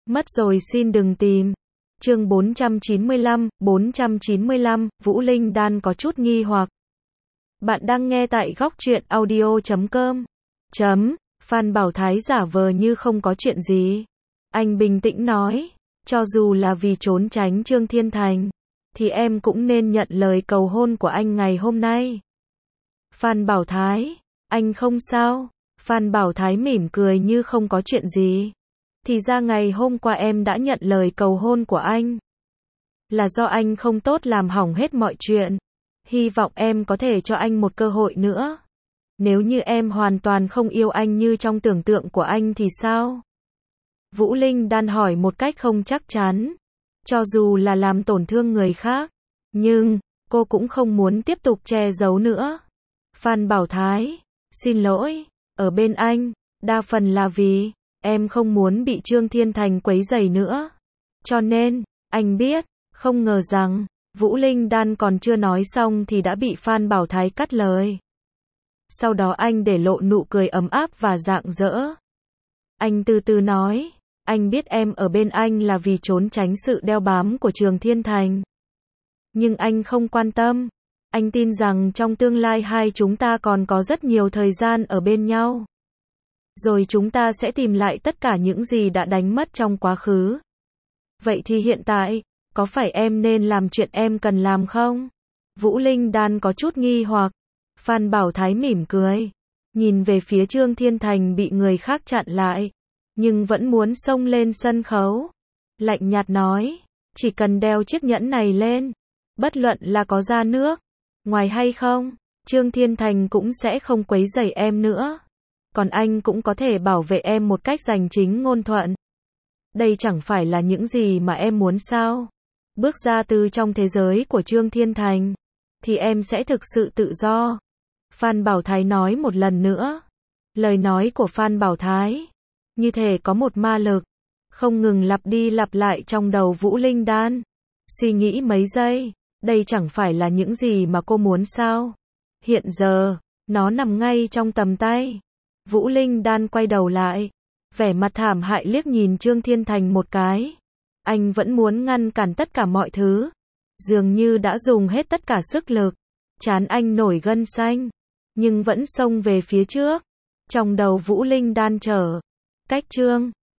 Mất rồi xin đừng tìm. Chương 495, Vũ Linh Đan có chút nghi hoặc. Bạn đang nghe tại góc truyện audio.com. Phan Bảo Thái giả vờ như không có chuyện gì. Anh bình tĩnh nói, cho dù là vì trốn tránh Trương Thiên Thành, thì em cũng nên nhận lời cầu hôn của anh ngày hôm nay. Phan Bảo Thái, anh không sao. Phan Bảo Thái mỉm cười như không có chuyện gì. Thì ra ngày hôm qua em đã nhận lời cầu hôn của anh. Là do anh không tốt làm hỏng hết mọi chuyện. Hy vọng em có thể cho anh một cơ hội nữa. Nếu như em hoàn toàn không yêu anh như trong tưởng tượng của anh thì sao? Vũ Linh Đan hỏi một cách không chắc chắn. Cho dù là làm tổn thương người khác, nhưng cô cũng không muốn tiếp tục che giấu nữa. Phan Bảo Thái, xin lỗi, ở bên anh, đa phần là vì em không muốn bị Trương Thiên Thành quấy rầy nữa. Cho nên, anh biết, không ngờ rằng, Vũ Linh Đan còn chưa nói xong thì đã bị Phan Bảo Thái cắt lời. Sau đó anh để lộ nụ cười ấm áp và rạng rỡ. Anh từ từ nói, anh biết em ở bên anh là vì trốn tránh sự đeo bám của Trương Thiên Thành. Nhưng anh không quan tâm. Anh tin rằng trong tương lai hai chúng ta còn có rất nhiều thời gian ở bên nhau. Rồi chúng ta sẽ tìm lại tất cả những gì đã đánh mất trong quá khứ. Vậy thì hiện tại, có phải em nên làm chuyện em cần làm không? Vũ Linh Đan có chút nghi hoặc. Phan Bảo Thái mỉm cười, nhìn về phía Trương Thiên Thành bị người khác chặn lại, nhưng vẫn muốn xông lên sân khấu. Lạnh nhạt nói, chỉ cần đeo chiếc nhẫn này lên, bất luận là có ra nước ngoài hay không, Trương Thiên Thành cũng sẽ không quấy rầy em nữa. Còn anh cũng có thể bảo vệ em một cách danh chính ngôn thuận. Đây chẳng phải là những gì mà em muốn sao? Bước ra từ trong thế giới của Trương Thiên Thành, thì em sẽ thực sự tự do. Phan Bảo Thái nói một lần nữa. Lời nói của Phan Bảo Thái, như thể có một ma lực, không ngừng lặp đi lặp lại trong đầu Vũ Linh Đan. Suy nghĩ mấy giây, đây chẳng phải là những gì mà cô muốn sao? Hiện giờ, nó nằm ngay trong tầm tay. Vũ Linh Đan quay đầu lại, vẻ mặt thảm hại liếc nhìn Trương Thiên Thành một cái. Anh vẫn muốn ngăn cản tất cả mọi thứ. Dường như đã dùng hết tất cả sức lực. Trán anh nổi gân xanh, nhưng vẫn xông về phía trước. Trong đầu Vũ Linh Đan cách Trương